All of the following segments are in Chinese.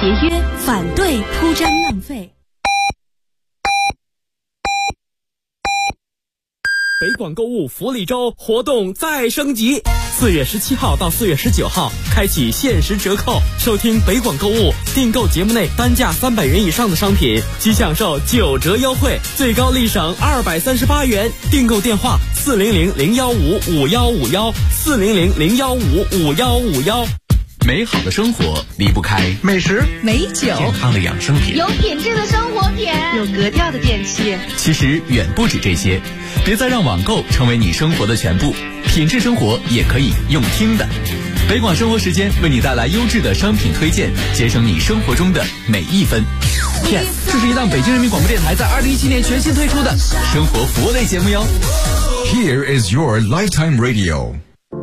节约，反对铺张浪费。 北广购物福利周活动再升级，4月17号到4月19号开启限时折扣，收听北广购物订购节目内单价300元以上的商品即享受9折优惠，最高立省238元。订购电话400-015-5151，400-015-5151。 美好的生活离不开美食、 美酒、 健康的养生品， 有品质的生活品， 有格调的电器。 其实远不止这些，别再让网购成为你生活的全部，品质生活也可以用听的。北广生活时间为你带来优质的商品推荐，节省你生活中的每一分。Yes， 这是一档北京人民广播电台在2017年全新推出的生活服务类节目哟。 Here is your Lifetime Radio。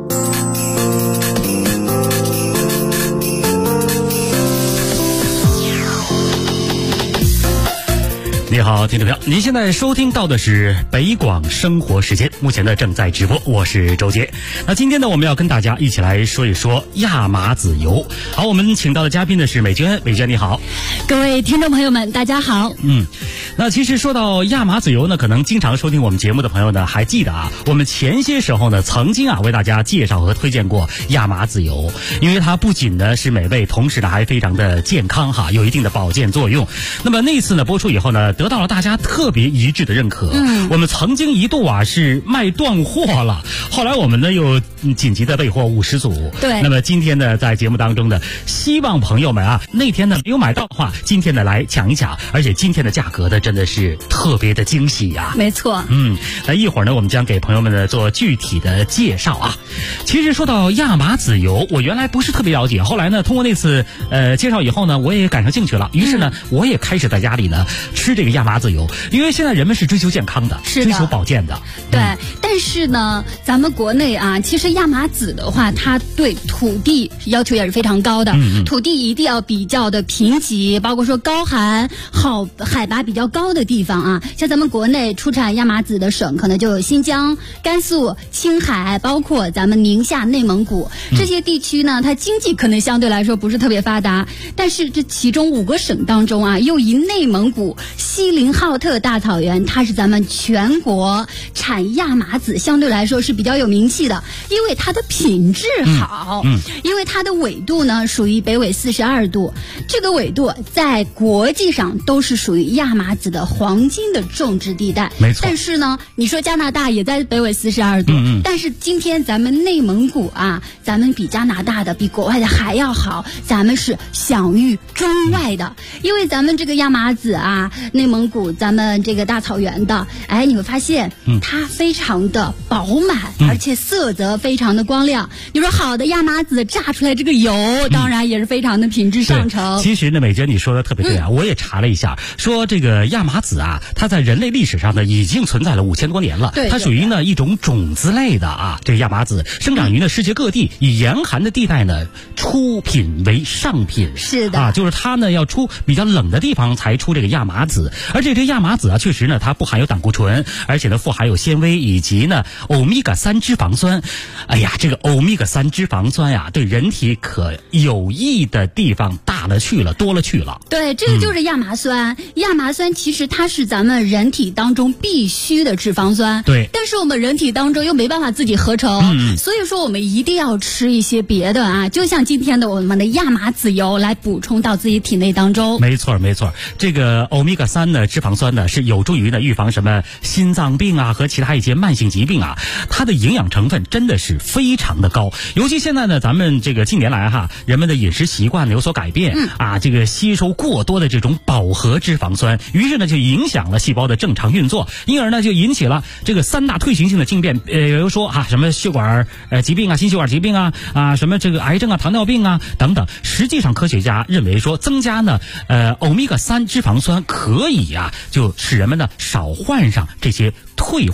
你好，听众朋友，您现在收听到的是北广生活时间，目前呢正在直播，我是周杰。那今天呢，我们要跟大家一起来说一说亚麻籽油。好，我们请到的嘉宾呢是美娟，美娟你好。 各位听众朋友们，大家好。 那其实说到亚麻籽油呢，可能经常收听我们节目的朋友呢还记得啊，我们前些时候呢曾经为大家介绍和推荐过亚麻籽油，因为它不仅呢是美味，同时呢还非常的健康有一定的保健作用。那么那次呢播出以后呢，得到了大家特别一致的认可。我们曾经一度是卖断货了，后来我们呢又紧急的备货50组。 对。 那么今天呢在节目当中呢，希望朋友们那天呢没有买到的话，今天呢来抢一抢，而且今天的价格呢真的是特别的惊喜呀。 没错。 那一会儿呢我们将给朋友们呢做具体的介绍啊。其实说到亚麻籽油，我原来不是特别了解，后来呢通过那次介绍以后呢，我也感兴趣了，于是呢我也开始在家里呢吃这个亚麻籽油，因为现在人们是追求健康的，追求保健的。 对。但是呢咱们国内其实亚麻籽的话，它对土地要求也是非常高的。土地一定要比较的贫瘠，包括说高寒海拔比较高的地方像咱们国内出产亚麻籽的省可能就有新疆、甘肃、青海，包括咱们宁夏、内蒙古这些地区呢，它经济可能相对来说不是特别发达，但是这其中5个省当中又以内蒙古锡林浩特大草原，它是咱们全国产亚麻籽相对来说是比较有名气的，因为它的品质好，因为它的纬度呢属于北纬42度，这个纬度在国际上都是属于亚麻籽的黄金的种植地带。 没错。 但是呢，你说加拿大也在北纬42度，但是今天咱们内蒙古咱们比加拿大的比国外的还要好，咱们是享誉中外的，因为咱们这个亚麻籽内蒙古咱们这个大草原的，你会发现它非常的饱满，而且色泽非常的光亮。你说好的亚麻籽榨出来这个油，当然也是非常的品质上乘。 其实呢，美娟你说的特别对我也查了一下，说这个亚麻籽它在人类历史上呢已经存在了5000多年了。 对。 它属于呢一种种子类的这个亚麻籽生长于呢世界各地，以严寒的地带呢出品为上品。 是的。 就是它呢要出比较冷的地方才出这个亚麻籽，而且这亚麻籽确实呢它不含有胆固醇，而且呢富含有纤维以及呢欧米伽3脂肪酸。这个欧米伽3脂肪酸对人体可有益的地方大了去了，多了去了。 对，这个就是亚麻酸。亚麻酸其实它是咱们人体当中必须的脂肪酸。 对。 但是我们人体当中又没办法自己合成，所以说我们一定要吃一些别的就像今天的我们的亚麻籽油来补充到自己体内当中。 没错没错，这个欧米伽3呢脂肪酸呢是有助于呢预防什么心脏病和其他一些慢性疾病它的营养成分真的是非常的高。尤其现在呢咱们这个近年来人们的饮食习惯有所改变这个吸收过多的这种饱和脂肪酸，于是呢就影响了细胞的正常运作，因而呢就引起了这个3大退行性的病变，比如说什么血管疾病心血管疾病什么这个癌症糖尿病等等。实际上科学家认为说增加呢欧米伽3脂肪酸可以就使人们呢少患上这些退化性的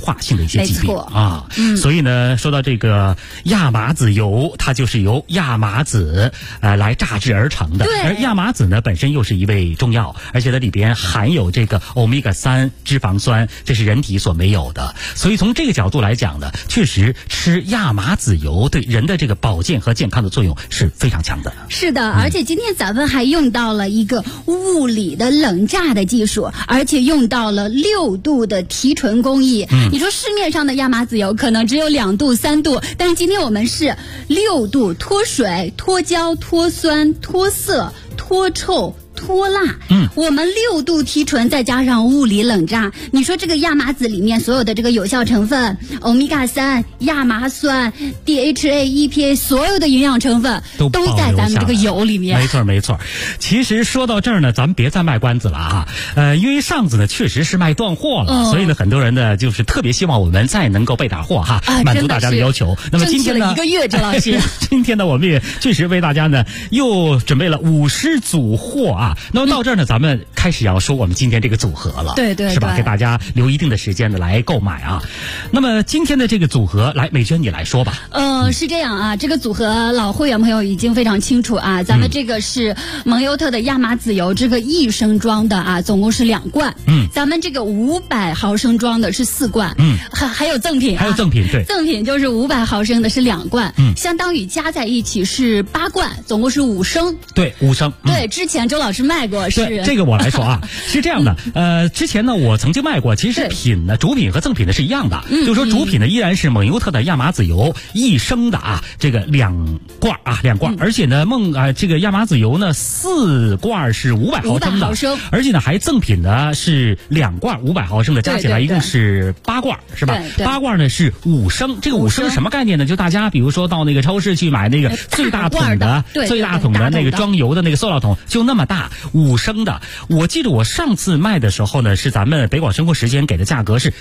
一些疾病啊。所以呢，说到这个亚麻籽油，它就是由亚麻籽来榨制而成的。 对。 而亚麻籽呢本身又是一味中药，而且它里边含有这个欧米伽3脂肪酸，这是人体所没有的。所以从这个角度来讲呢，确实吃亚麻籽油对人的这个保健和健康的作用是非常强的。 是的，而且今天咱们还用到了一个物理的冷榨的技术，而且用到了6度的提纯工艺。你说市面上的亚麻籽油可能只有2度、3度，但是今天我们是6度脱水、脱胶、脱酸、脱色、脱臭、脱蜡。我们6度提纯，再加上物理冷榨，你说这个亚麻籽里面所有的这个有效成分，欧米伽3、亚麻酸、DHA、EPA， 所有的营养成分都在咱们这个油里面。 没错。其实说到这儿呢，咱们别再卖关子了啊。因为上次呢确实是卖断货了，所以呢很多人呢就是特别希望我们再能够备点货哈，满足大家的要求。那么今天呢， 1个月，周老师， 今天呢我们也确实为大家呢又准备了50组货啊。那么到这儿呢，咱们开始要说我们今天这个组合了， 对， 是吧？给大家留一定的时间的来购买啊。那么今天的这个组合，来，美娟你来说吧。 是这样啊，这个组合老会员朋友已经非常清楚啊。咱们这个是蒙优特的亚麻籽油，这个1升装的啊，总共是2罐。咱们这个500毫升装的是4罐。还有赠品啊， 还有赠品，对， 赠品就是500毫升的是2罐。相当于加在一起是8罐，总共是5升。 对，5升。 对，之前周老师卖过是。 对，这个我来说啊，是这样的。之前呢我曾经卖过，其实品呢，主品和赠品呢是一样的。就是说主品呢依然是蒙优特的亚麻籽油1升的啊，这个2罐啊，2罐。而且呢这个亚麻籽油呢4罐是500毫升的，而且呢还赠品呢是2罐500毫升的，加起来一共是8罐，是吧？8罐呢是5升。这个5升什么概念呢？就大家比如说到那个超市去买那个最大桶的那个装油的那个塑料桶，就那么大，5升的。我记得我上次卖的时候呢，是咱们北广生活时间给的价格是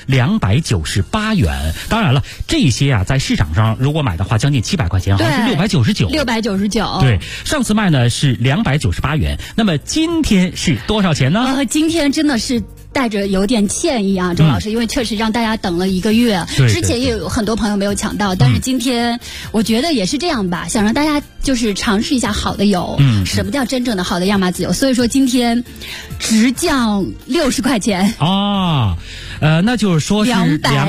298元。当然了，这些啊在市场上如果买的话，将近700块钱，好像是699。对，上次卖呢是298元。那么今天是多少钱呢？ 今天真的是带着有点歉意啊，周老师，因为确实让大家等了1个月，之前也有很多朋友没有抢到，但是今天我觉得也是这样吧，想让大家就是尝试一下好的油，什么叫真正的好的亚麻籽油，所以说今天直降60块钱啊，那就是说是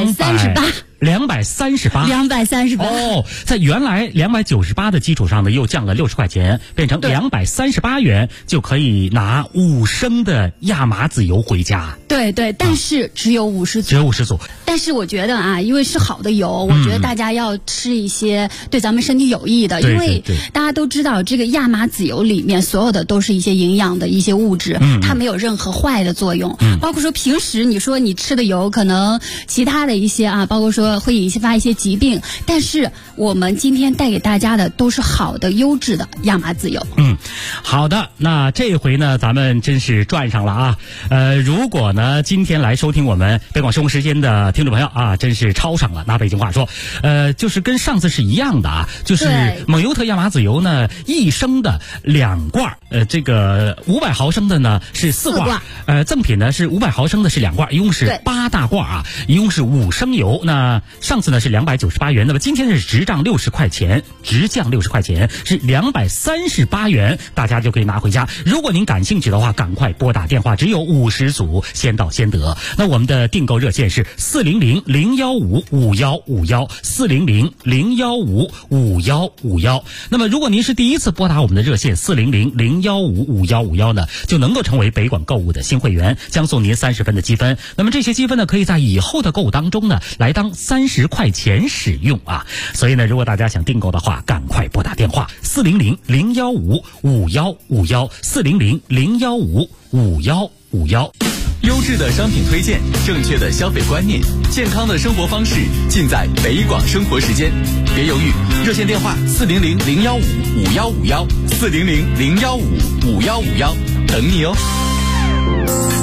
238哦，在原来298的基础上呢，又降了60块钱，变成238元就可以拿5升的亚麻籽油回家。 对，但是只有50组。但是我觉得啊，因为是好的油，我觉得大家要吃一些对咱们身体有益的，因为大家都知道这个亚麻籽油里面所有的都是一些营养的一些物质，它没有任何坏的作用。包括说平时你说你吃的油可能其他的一些啊，包括说会引发一些疾病，但是我们今天带给大家的都是好的优质的亚麻籽油。 好的，那这回呢咱们真是赚上了啊。如果呢今天来收听我们北广生活时间的听众朋友啊，真是超上了，拿北京话说，就是跟上次是一样的啊，就是蒙优特亚麻籽油呢1升的2罐，这个500毫升的呢是4罐，赠品呢是500毫升的是2罐，一共是8大罐啊，一共是5升油。那上次呢是298元，那么今天是直降60块钱，是238元，大家就可以拿回家。如果您感兴趣的话，赶快拨打电话，只有50组，先到先得。那我们的订购热线是400-015-5151，400-015-5151。那么如果您是第一次拨打我们的热线400-015-5151呢，就能够成为北广购物的新会员，将送您30分的积分。那么这些积分呢，可以在以后的购物当中呢来当30块钱使用啊。所以呢，如果大家想订购的话，赶快拨打电话400-015-5151，400-015-5151。 优质的商品推荐，正确的消费观念，健康的生活方式，尽在北广生活时间。别犹豫，热线电话400-015-5151，400-015-5151，等你哦。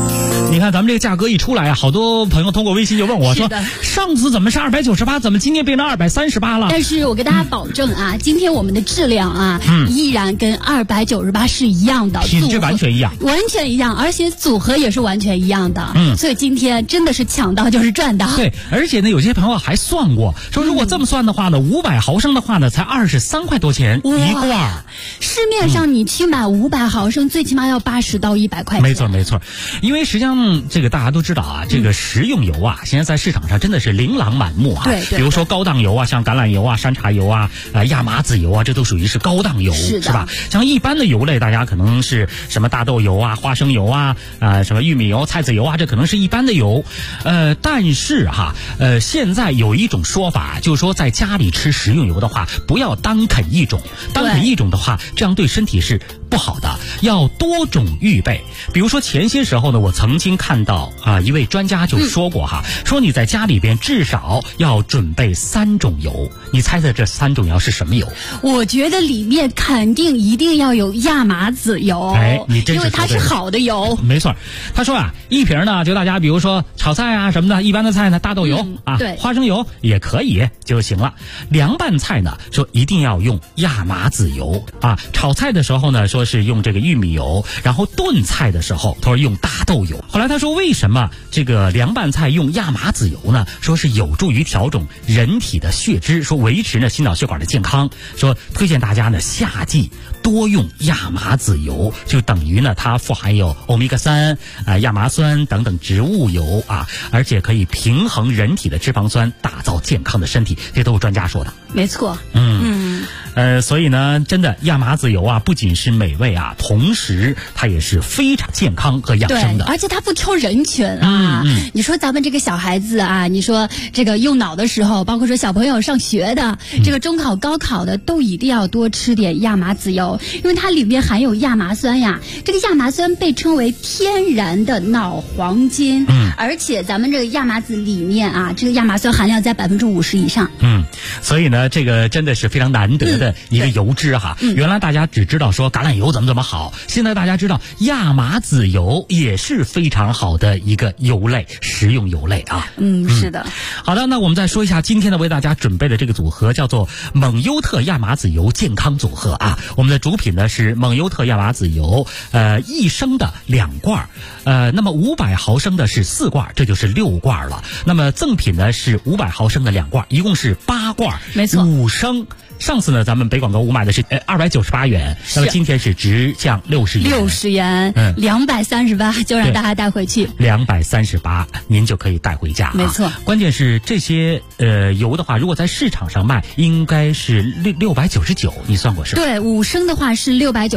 你看咱们这个价格一出来啊，好多朋友通过微信就问我说，上次怎么是298，怎么今天变成238了？ 但是我给大家保证啊，今天我们的质量啊，依然跟298是一样的， 品质完全一样， 完全一样，而且组合也是完全一样的。所以今天真的是抢到就是赚到。 对，而且呢，有些朋友还算过，说如果这么算的话呢，500毫升的话呢，才23块多钱一罐。 市面上你去买500毫升，最起码要80到100块钱。 没错没错，因为实际上这个大家都知道啊，这个食用油啊，现在在市场上真的是琳琅满目啊。 对， 比如说高档油啊，像橄榄油啊、山茶油啊、亚麻籽油啊，这都属于是高档油，是吧？像一般的油类，大家可能是什么大豆油啊、花生油啊、什么玉米油、菜籽油啊，这可能是一般的油。但是现在有一种说法，就是说在家里吃食用油的话，不要单啃一种，单啃一种的话，这样对身体是不好的，要多种预备。比如说前些时候呢，我曾经看到一位专家就说过说你在家里边至少要准备3种油。你猜猜这3种油是什么油？ 我觉得里面肯定一定要有亚麻籽油， 你真是， 因为它是好的油。 没错，他说一瓶呢，就大家比如说炒菜啊什么的，一般的菜呢，大豆油对， 花生油也可以就行了。凉拌菜呢，说一定要用亚麻籽油炒菜的时候呢，说是用这个玉米油，然后炖菜的时候他说用大豆油。后来他说为什么这个凉拌菜用亚麻籽油呢？说是有助于调整人体的血脂，说维持呢心脑血管的健康，说推荐大家呢夏季多用亚麻籽油，就等于呢它富含有欧米伽3、亚麻酸等等植物油而且可以平衡人体的脂肪酸，打造健康的身体，这都是专家说的。 没错。 所以呢，真的亚麻籽油不仅是美味同时它也是非常健康和养生的。 对，而且它不挑人群你说咱们这个小孩子你说这个用脑的时候，包括说小朋友上学的，这个中考、高考的，都一定要多吃点亚麻籽油，因为它里面含有亚麻酸呀。这个亚麻酸被称为天然的脑黄金，而且咱们这个亚麻籽里面这个亚麻酸含量在50%以上。 所以呢，这个真的是非常难得的一个油脂原来大家只知道说橄榄油怎么好，现在大家知道亚麻籽油也是非常好的一个油类，食用油类是的。 好的，那我们再说一下今天呢为大家准备的这个组合，叫做蒙优特亚麻籽油健康组合我们的主品呢是蒙优特亚麻籽油，1升的2罐，那么500毫升的是4罐，这就是6罐了。那么赠品呢是500毫升的2罐，一共是8罐， 没错 ，5升。上次呢，咱们北广购物卖的是298元，那么今天是直降60元 ，60元，238就让大家带回去 ，238您就可以带回家。 没错， 关键是这些油的话，如果在市场上卖，应该是699，你算过是吧？ 对，5升的话是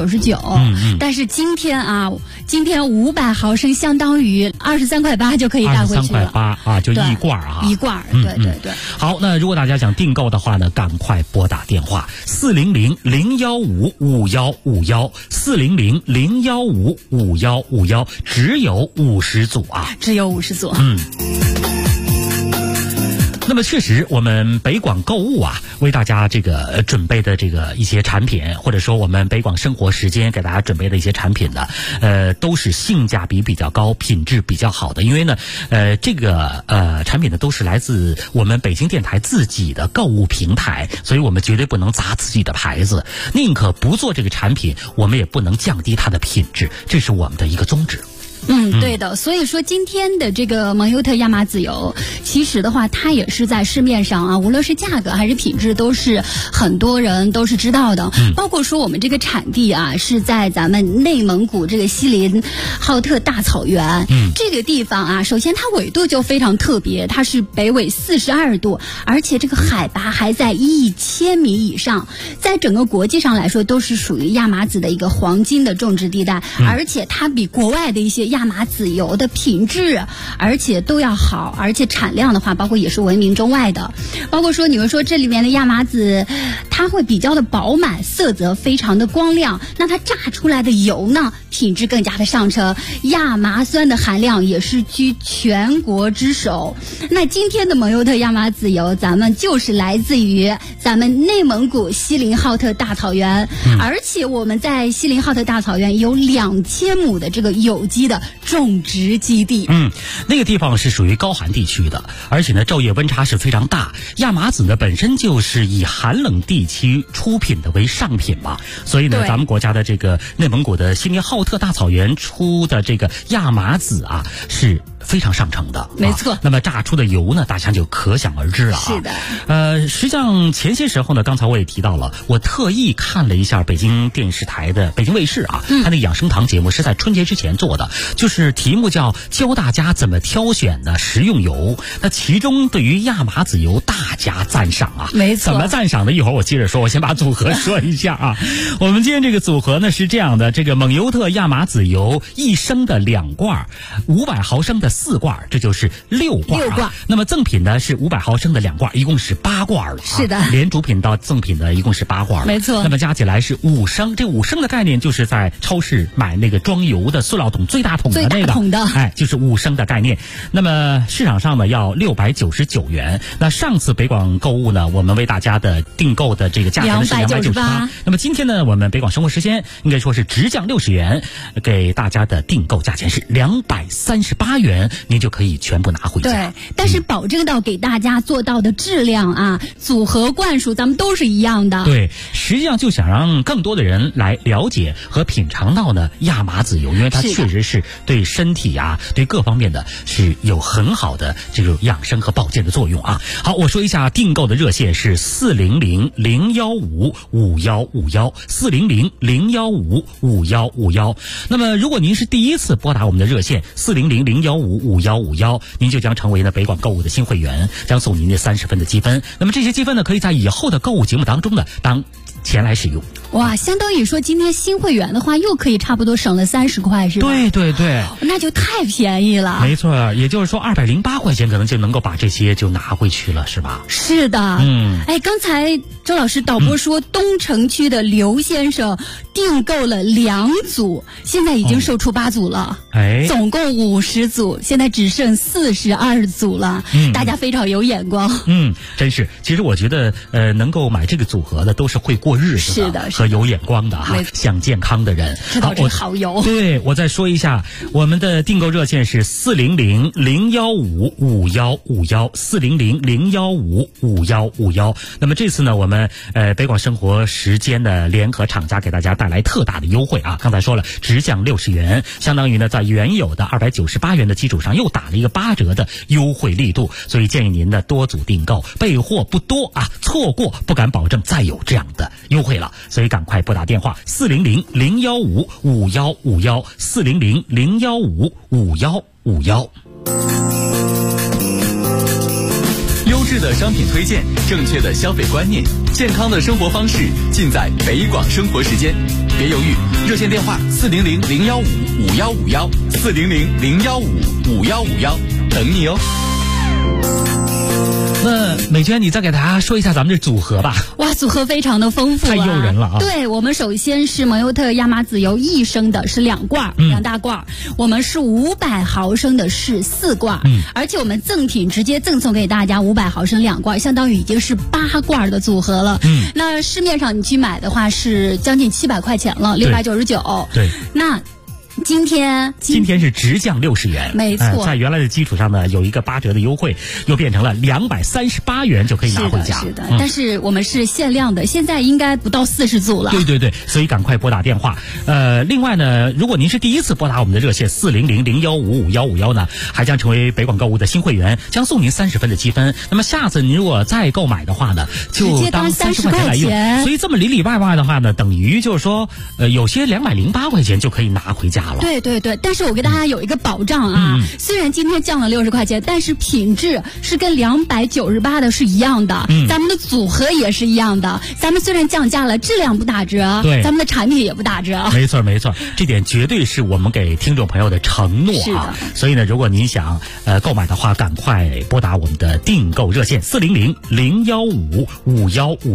699，但是今天500毫升相当于23块8就可以带回去了， 23块8就一罐一罐，对。 好，那如果大家想订购的话呢，赶快拨打电话400-015-5151 400-015-5151，只有50组只有50组。 那么确实，我们北广购物为大家这个准备的这个一些产品，或者说我们北广生活时间给大家准备的一些产品呢，都是性价比比较高、品质比较好的。因为呢，这个产品呢都是来自我们北京电台自己的购物平台，所以我们绝对不能砸自己的牌子，宁可不做这个产品，我们也不能降低它的品质，这是我们的一个宗旨。 对的，所以说今天的这个蒙优特亚麻籽油，其实的话，它也是在市面上无论是价格还是品质，都是很多人都是知道的。包括说我们这个产地是在咱们内蒙古这个锡林浩特大草原。这个地方首先它纬度就非常特别，它是北纬42度，而且这个海拔还在1000米以上，在整个国际上来说都是属于亚麻籽的一个黄金的种植地带，而且它比国外的一些亚麻籽油的品质而且都要好，而且产量的话包括也是闻名中外的。包括说你们说这里面的亚麻籽它会比较的饱满，色泽非常的光亮，那它榨出来的油呢品质更加的上乘，亚麻酸的含量也是居全国之首。那今天的蒙优特亚麻籽油咱们就是来自于咱们内蒙古锡林浩特大草原，而且我们在锡林浩特大草原有2000亩的这个有机的的种植基地。 那个地方是属于高寒地区的，而且呢昼夜温差是非常大。亚麻籽呢本身就是以寒冷地区出品的为上品嘛，所以呢咱们国家的这个内蒙古的锡林浩特大草原出的这个亚麻籽啊是非常上乘的， 没错。 那么榨出的油呢，大家就可想而知了啊。 是的。 实际上前些时候呢，刚才我也提到了，我特意看了一下北京电视台的北京卫视啊，它那个养生堂节目是在春节之前做的，就是题目叫教大家怎么挑选的食用油。那其中对于亚麻籽油大加赞赏啊， 没错。 怎么赞赏的？一会儿我接着说，我先把组合说一下啊。我们今天这个组合呢是这样的，这个蒙优特亚麻籽油1升的2罐，500毫升的4罐，这就是6罐。那么赠品呢是500毫升的2罐，一共是8罐了。 是的， 连主品到赠品的一共是8罐了。 没错。 那么加起来是5升，这5升的概念就是在超市买那个装油的塑料桶最大桶的那个， 最大桶的， 就是5升的概念。那么市场上呢要699元。那上次北广购物呢，我们为大家的订购的这个价格呢是298。那么今天呢，我们北广生活时间应该说是直降60元，给大家的订购价钱是238元，您就可以全部拿回家。 对，但是保证到给大家做到的质量啊，组合罐数咱们都是一样的。 对，实际上就想让更多的人来了解和品尝到呢亚麻籽油，因为它确实是对身体啊，对各方面的是有很好的这种养生和保健的作用啊。好，我说一下订购的热线是400-015-5151，400-015-5151。那么如果您是第一次拨打我们的热线400-015-5151，您就将成为呢北广购物的新会员，将送您的30分的积分。那么这些积分呢，可以在以后的购物节目当中呢当钱来使用。 哇，相当于说今天新会员的话，又可以差不多省了30块，是吧？ 对对对， 那就太便宜了。 没错，也就是说208块钱可能就能够把这些就拿回去了，是吧？ 是的。刚才周老师导播说，东城区的刘先生订购了2组，现在已经售出8组了。总共50组，现在只剩42组了。大家非常有眼光。 真是。其实我觉得，能够买这个组合的都是会过日子的， 是的， 和有眼光的哈，想健康的人， 知道这个好油。 对，我再说一下，我们的订购热线是400-015-5151，400-015-5151。那么这次呢，我们北广生活时间的联合厂家给大家带来特大的优惠啊！刚才说了，直降60元，相当于呢在原有的298元的基础上又打了一个8折的优惠力度，所以建议您呢多组订购，备货不多啊，错过不敢保证再有这样的优惠了，所以赶快拨打电话400-015-5151，400-015-5151。 优质的商品推荐，正确的消费观念，健康的生活方式，尽在北广生活时间。别犹豫，热线电话400-015-5151，400-015-5151，等你哦。 那美娟，你再给大家说一下咱们这组合吧。 哇，组合非常的丰富啊， 太诱人了啊！ 对，我们首先是蒙优特亚麻籽油1升的是2罐，2大罐。我们是500毫升的是4罐，而且我们赠品直接赠送给大家500毫升2罐，相当于已经是8罐的组合了。那市面上你去买的话是将近700块钱了，699。 对， 那今天是直降60元， 没错， 在原来的基础上呢，有一个8折的优惠，又变成了238元就可以拿回家。 是的，但是我们是限量的，现在应该不到40组了。 对，所以赶快拨打电话。另外呢，如果您是第一次拨打我们的热线400-015-5151呢，还将成为北广购物的新会员，将送您30分的积分。那么下次您如果再购买的话呢，就当30块钱来用。所以这么里外的话呢，等于就是说，有些208块钱就可以拿回家。 对，但是我给大家有一个保障啊，虽然今天降了60块钱，但是品质是跟298的是一样的，咱们的组合也是一样的。咱们虽然降价了，质量不打折， 对， 咱们的产品也不打折。 没错，这点绝对是我们给听众朋友的承诺啊。所以呢，如果您想购买的话，赶快拨打我们的订购热线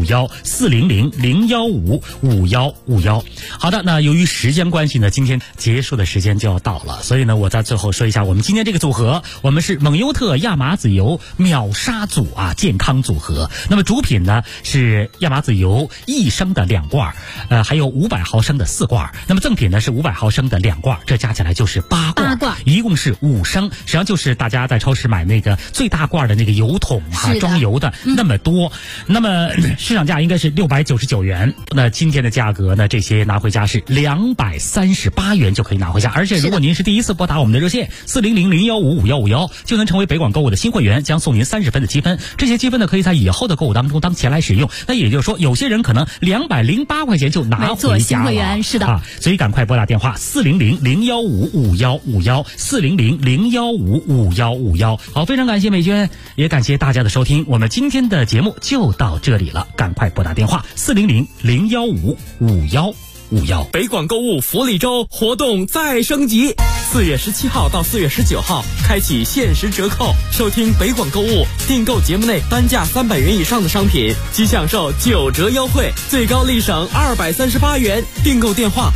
400-015-5151，400-015-5151。好的，那由于时间关系呢，今天节结束的时间就要到了，所以呢，我在最后说一下我们今天这个组合，我们是蒙优特亚麻籽油秒杀组啊，健康组合。那么主品呢是亚麻籽油1升的2罐，还有500毫升的4罐。那么赠品呢是500毫升的2罐，这加起来就是8罐，一共是5升，实际上就是大家在超市买那个最大罐的那个油桶啊，装油的那么多。那么市场价应该是699元，那今天的价格呢，这些拿回家是238元就可以拿回家。而且如果您是第一次拨打我们的热线400-015-5151，就能成为北广购物的新会员，将送您30分的积分。这些积分呢，可以在以后的购物当中当钱来使用。那也就是说，有些人可能208块钱就拿回家了。没错， 新会员是的啊，所以赶快拨打电话400-015-5151，400-015-5151。好，非常感谢美娟，也感谢大家的收听。我们今天的节目就到这里了，赶快拨打电话400-015-5151。 北广购物福利周活动再升级，4月17号到4月19号开启限时折扣，收听北广购物订购节目内单价300元以上的商品即享受9折优惠，最高立省238元。订购电话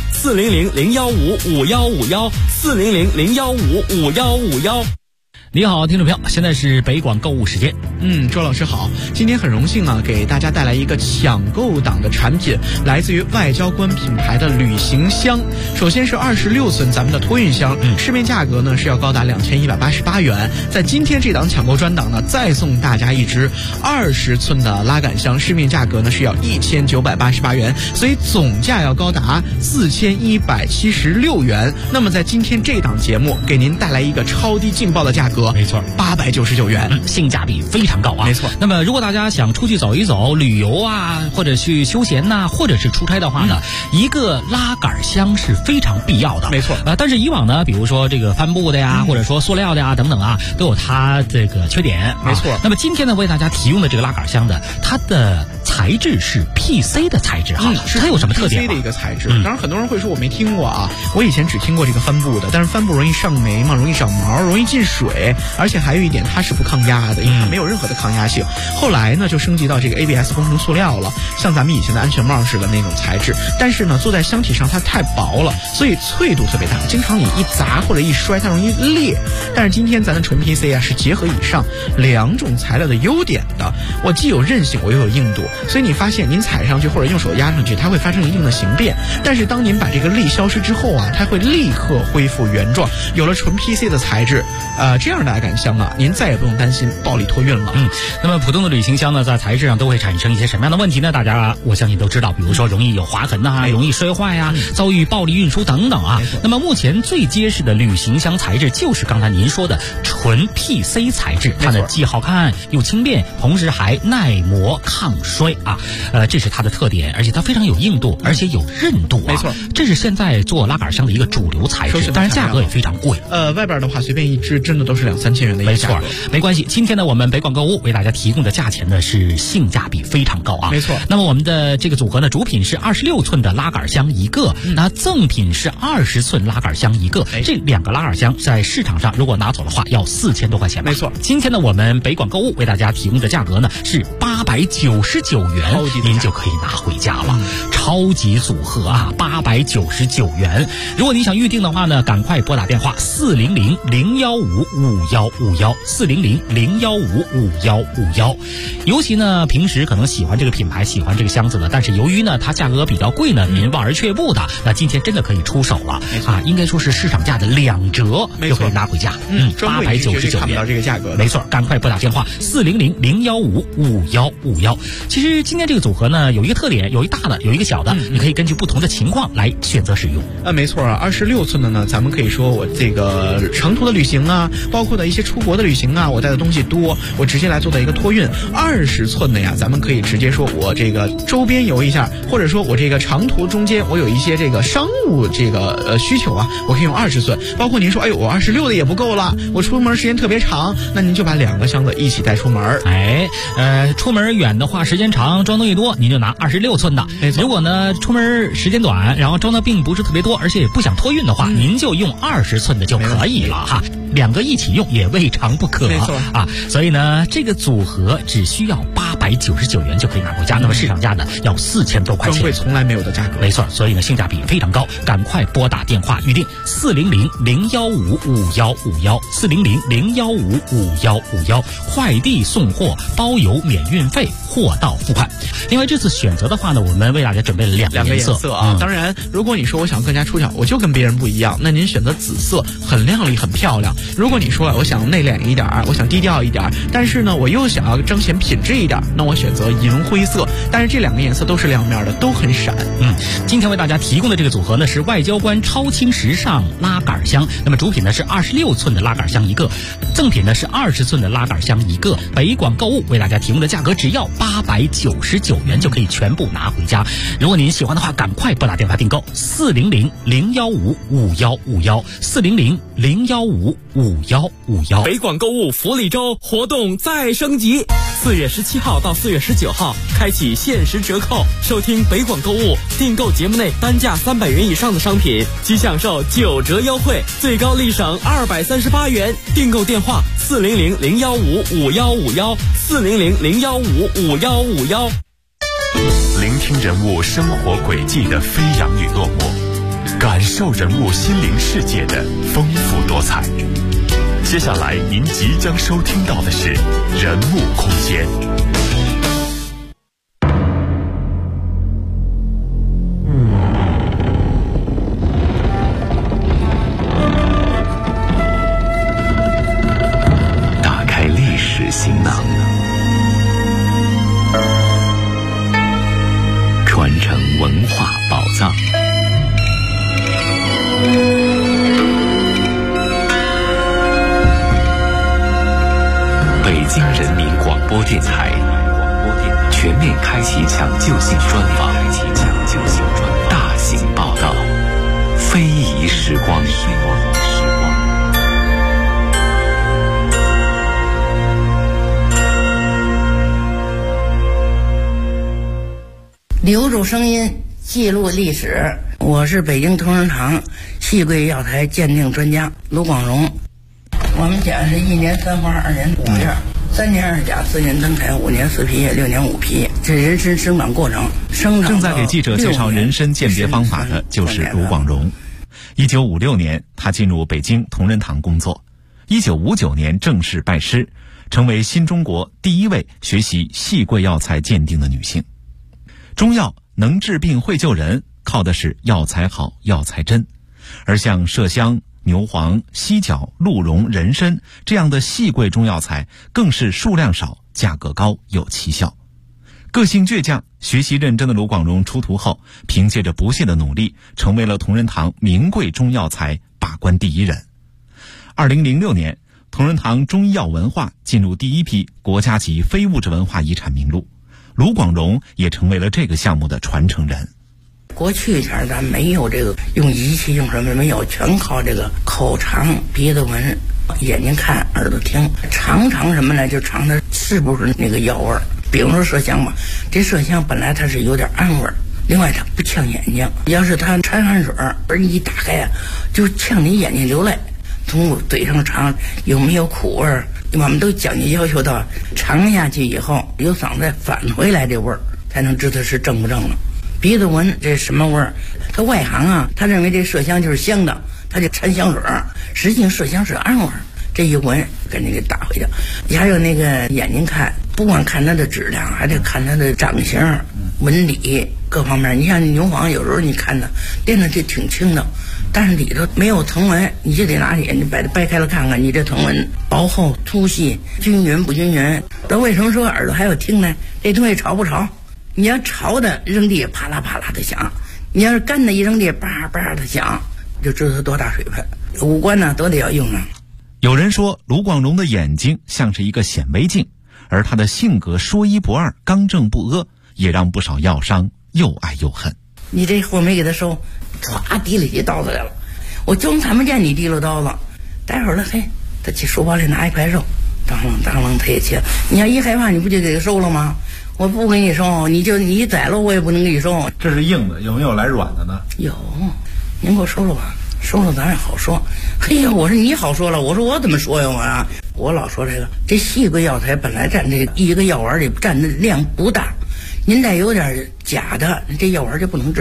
400-015-5151，400-015-5151。 你好，听众朋友，现在是北广购物时间。 周老师好，今天很荣幸啊，给大家带来一个抢购党的产品，来自于外交官品牌的旅行箱。首先是26寸咱们的托运箱，市面价格呢是要高达2188元，在今天这档抢购专档呢，再送大家一只20寸的拉杆箱，市面价格呢是要1988元，所以总价要高达4176元。那么在今天这档节目，给您带来一个超低劲爆的价格， 没错 ，899元， 性价比非常高啊。 没错。 那么如果大家想出去走一走、旅游啊，或者去休闲呐，或者是出差的话呢，一个拉杆箱是非常必要的。 没错。 但是以往呢，比如说这个帆布的呀，或者说塑料的呀等等啊，都有它这个缺点。 没错。 那么今天呢，为大家提供的这个拉杆箱的，它的材质是 PC 的材质哈，它有什么特点？ PC 的一个材质。当然很多人会说我没听过啊，我以前只听过这个帆布的，但是帆布容易上霉嘛，容易长毛，容易进水，而且还有一点它是不抗压的，因为它没有任何的抗压性。后来呢就升级到这个 ABS 工程塑料了，像咱们以前的安全帽似的那种材质，但是呢坐在箱体上它太薄了，所以脆度特别大，经常你一砸或者一摔它容易裂。但是今天咱的纯 PC 啊是结合以上2种材料的优点的，我既有韧性我又有硬度，所以你发现您踩上去或者用手压上去它会发生一定的形变，但是当您把这个力消失之后啊，它会立刻恢复原状。有了纯 PC 的材质，这样的拉杆箱啊，您再也不用担心暴力托运了。 那么普通的旅行箱呢，在材质上都会产生一些什么样的问题呢？大家我相信都知道，比如说容易有划痕呐，容易摔坏呀，遭遇暴力运输等等啊。那么目前最结实的旅行箱材质就是刚才您说的纯 PC 材质，它呢既好看又轻便，同时还耐磨抗摔啊。这是它的特点，而且它非常有硬度，而且有韧度啊。 没错， 这是现在做拉杆箱的一个主流材质，当然价格也非常贵。 外边的话随便一支真的都是2-3千元的一个价格。 没错，没关系。今天呢，我们北广购物为大家提供的价钱呢是性价比非常高啊。 没错。 那么我们的这个组合呢，主品是26寸的拉杆箱一个，那赠品是20寸拉杆箱一个。这2个拉杆箱在市场上如果拿走的话，要4000多块钱吧。 没错。 今天呢，我们北广购物为大家提供的价格呢是899元，您就可以拿回家了。超级组合啊，899元。如果你想预定的话呢，赶快拨打电话400-015-5151，400-015-5151。尤其呢，平时可能喜欢这个品牌，喜欢这个箱子的，但是由于呢它价格比较贵呢，您望而却步的，那今天真的可以出手了啊！应该说是市场价的2折就可以拿回家。899元这个价格， 没错，赶快拨打电话400-015-5151。其实今天这个组合呢有一个特点，有一大的，有一个小的，你可以根据不同的情况来选择使用。 没错啊，26寸的呢，咱们可以说我这个长途的旅行啊，包括的一些出国的旅行啊，我带的东西多，我直接来做的一个托运。20寸的呀，咱们可以直接说我这个周边游一下，或者说我这个长途中间我有一些这个商务这个需求啊，我可以用20寸。包括您说，哎呦，我26的也不够了，我出门时间特别长，那您就把2个箱子一起带出门。 出门远的话，时间长，装东西多，您就拿26寸的。如果呢出门时间短，然后装的并不是特别多，而且也不想托运的话，您就用20寸的就可以了哈。 两个一起用也未尝不可。 没错啊，所以呢，这个组合只需要899元就可以拿回家，那么市场价呢要4000多块钱， 专柜从来没有的价格。 没错，所以呢性价比非常高，赶快拨打电话预定400-015-5151，400-015-5151，快递送货包邮免运费，货到付款。另外这次选择的话呢，我们为大家准备了两个颜色啊。当然，如果你说我想更加出挑，我就跟别人不一样，那您选择紫色，很亮丽，很漂亮。如果你说我想内敛一点，我想低调一点，但是呢我又想要彰显品质一点，那我选择银灰色。但是这两个颜色都是亮面的，都很闪。 今天为大家提供的这个组合呢是外交官超轻时尚拉杆箱，那么主品呢是26寸的拉杆箱一个，赠品呢是20寸的拉杆箱一个。北广购物为大家提供的价格只要899元就可以全部拿回家。如果您喜欢的话，赶快拨打电话订购400-015-5151，400-015-5151。 北广购物福利周活动再升级，4月17号到4月19号开启限时折扣，收听北广购物订购节目内单价300元以上的商品即享受9折优惠，最高立省238元。订购电话400-015-5151，400-015-5151。 聆听人物生活轨迹的飞扬与落寞，感受人物心灵世界的丰富多彩。接下来您即将收听到的是人物空间。 打开历史行囊，传承文化宝藏。北京人民广播电台全面开启抢救性专访，大型报道，非遗时光。 留住声音，记录历史。我是北京同仁堂细桂药材鉴定专家卢广荣。我们讲是1年3花2年5叶，3年2甲4年登台5年4皮叶6年5皮，这人参生长过程。 正在给记者介绍人参鉴别方法的就是卢广荣。1956年，他进入北京同仁堂工作。1959年正式拜师，成为新中国第一位学习细桂药材鉴定的女性。中药能治病会救人，靠的是药材好药材真，而像麝香、牛黄、犀角、鹿茸、人参这样的细桂中药材更是数量少，价格高，有奇效。个性倔强、学习认真的卢广荣出徒后，凭借着不懈的努力，成为了同仁堂名贵中药材把关第一人。2006年，同仁堂中医药文化进入第一批国家级非物质文化遗产名录，卢广荣也成为了这个项目的传承人。 过去前咱没有这个用仪器用什么没有，全靠这个口尝、鼻子闻、眼睛看、耳朵听，尝什么呢？就尝它是不是那个药味儿。比如说麝香吧，这麝香本来它是有点暗味儿，另外它不呛眼睛，要是它掺汗水而你一打开啊，就呛你眼睛流泪。从嘴上尝有没有苦味儿，我们都讲究要求到尝下去以后由嗓子返回来这味儿，才能知道是正不正了。鼻子闻这什么味儿？他外行啊，他认为这麝香就是香的，他就掺香水，实际上麝香是暗味儿。这一闻赶紧给打回去。还有那个眼睛看，不光看它的质量，还得看它的长相、纹理各方面。你像牛黄，有时候你看它练的就挺轻的，但是里头没有藤纹，你就得拿眼睛把它掰开了看看，你这藤纹薄厚、粗细、均匀不均匀。那为什么说耳朵还要听呢？这东西潮不潮？你要潮的扔地啪啦啪啦的响，你要是干的一扔地叭叭的响，就知道它多大水分。五官呢都得要用上。 有人说卢广荣的眼睛像是一个显微镜，而他的性格说一不二、刚正不阿，也让不少药商又爱又恨。 你这货没给他收，唰提了起刀子来了，我就看不见你提了刀子。待会儿了，嘿，他去书包里拿一块肉，当啷当啷他也切。你要一害怕，你不就给他收了吗？我不给你收，你宰了我也不能给你收。 这是硬的，有没有来软的呢？ 有，您给我收了吧。 说说咱也好说。嘿呀，我说你好说了，我说我怎么说呀我老说这西瓜药材本来占这一个药丸里占的量不大，您再有点假的，这药丸就不能治。